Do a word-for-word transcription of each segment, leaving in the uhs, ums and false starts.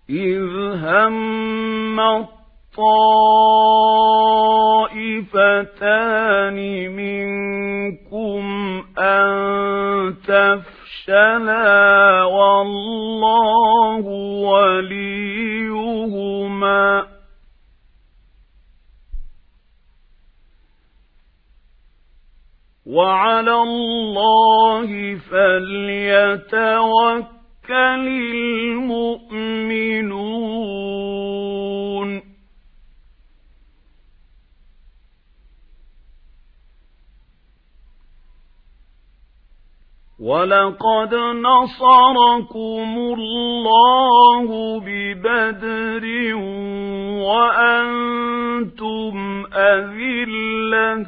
إذ هم الطائفتان منكم أن تفشلا والله وليهما وعلى الله فليتوكل المؤمنون ولقد نصركم الله ببدر وأنتم أذلة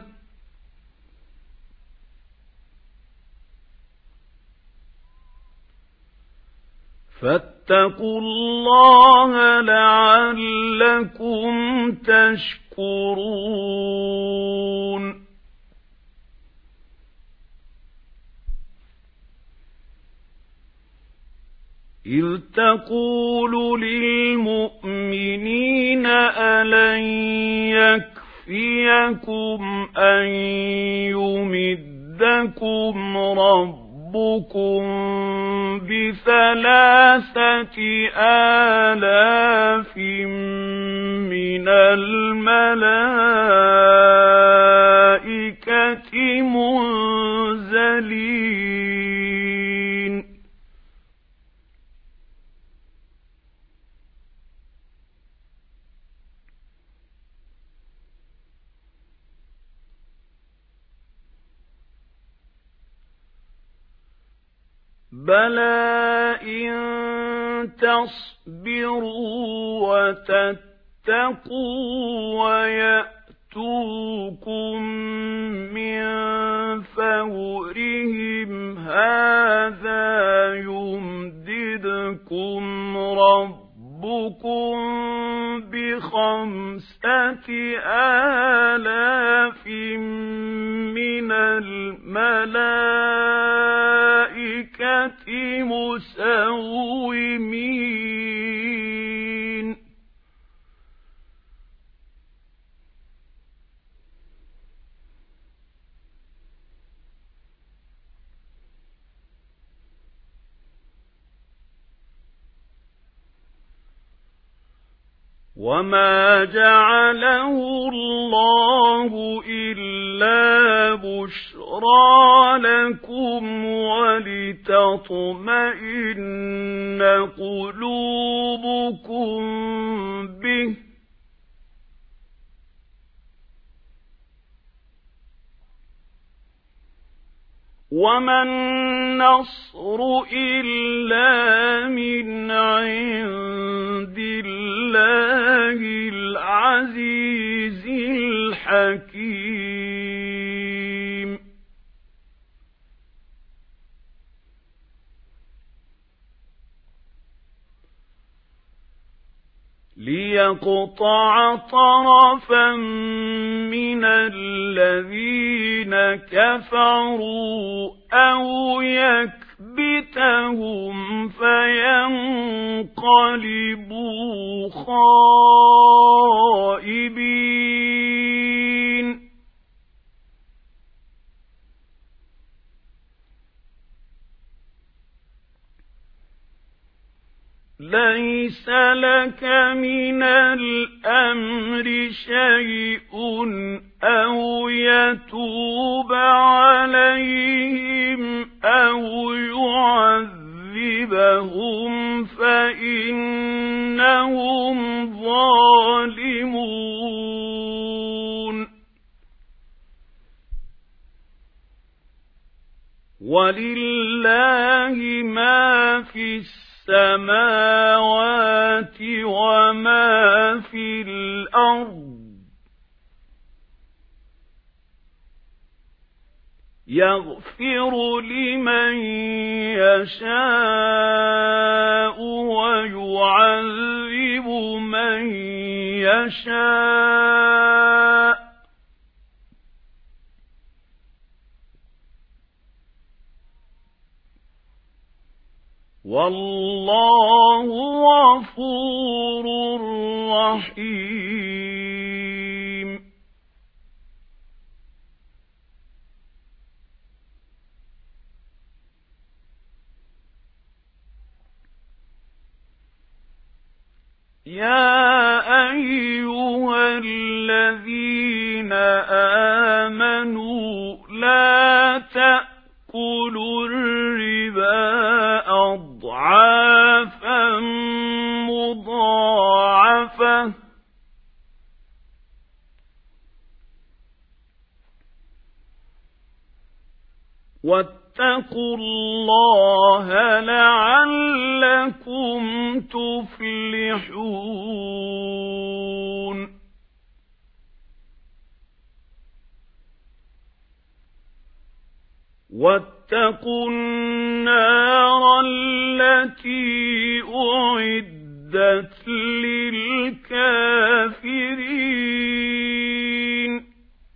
فاتقوا الله لعلكم تشكرون إذ تقول للمؤمنين ألن يكفيكم أن يمدكم ربكم ربكم بثلاثة آلاف من الملائكة منزلين بلى إن تصبروا وتتقوا ويأتوكم من فورهم هذا يمددكم ربكم بخمسة آلاف من الملائكة مسومين وما جعله الله إلا بشرى لكم ولتطمئن قلوبكم به وما النصر إلا من عند الله العزيز الحكيم ليقطع طرفا من الذين كفروا أو يكبتهم فينقلبوا خائبين ليس لك من الأمر شيء أو يتوب عليهم أو يعذبهم فإنهم ظالمون ولله ما في السماوات وما في الأرض يغفر لمن يشاء ويعذب من يشاء والله غفور رحيم. يا أيها الذين آمنوا لا تأكلوا الربا أضعافا مضاعفة واتقوا الله لعلكم تفلحون. واتقوا النار التي أعدت للكافرين.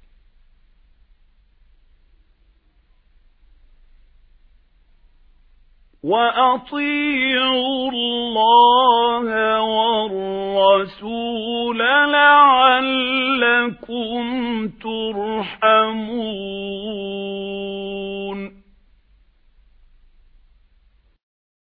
وأطيعوا الله والرسول لعلكم ترحمون.